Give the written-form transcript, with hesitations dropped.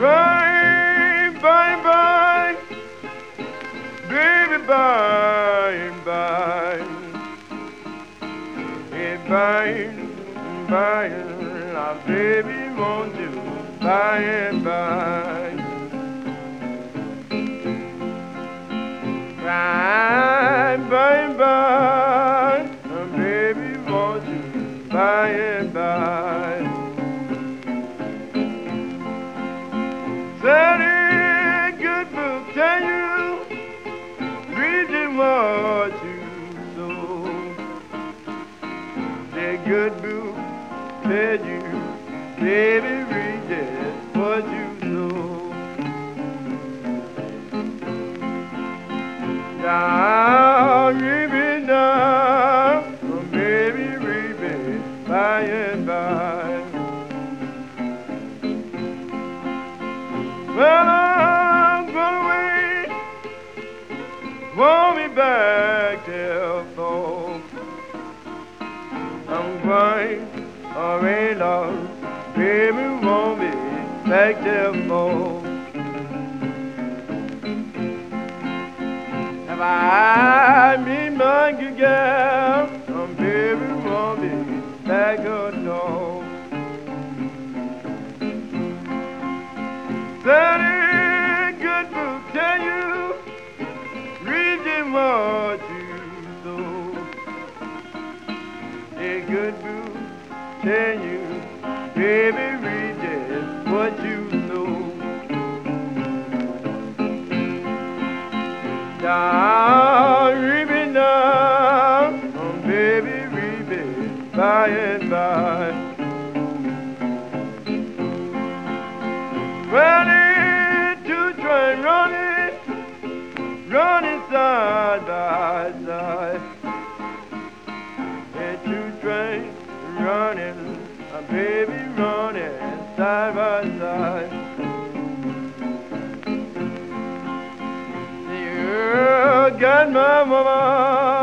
Bye, bye, bye, baby, bye, bye. Hey, bye, bye, now, baby, won't you? Bye, bye. Bye, bye, bye, baby, won't you? Bye, bye. Said a good book tell you, reading what you sow. The good book tell you, baby, read it what you sow. Now, read it now, baby, read it by and by. Well, I'm gonna wait, won't be back till fall. I'm going away, Lord, baby, won't be back till fall. If I meet my good girl, baby, won't be back at all. That a good book tell you, reading what you sow. A good book tell you, baby, read it what you know. Now, read it now, baby, read it by and by. Well, two train running side by side. Two train running, baby, running side by side. You got my mama.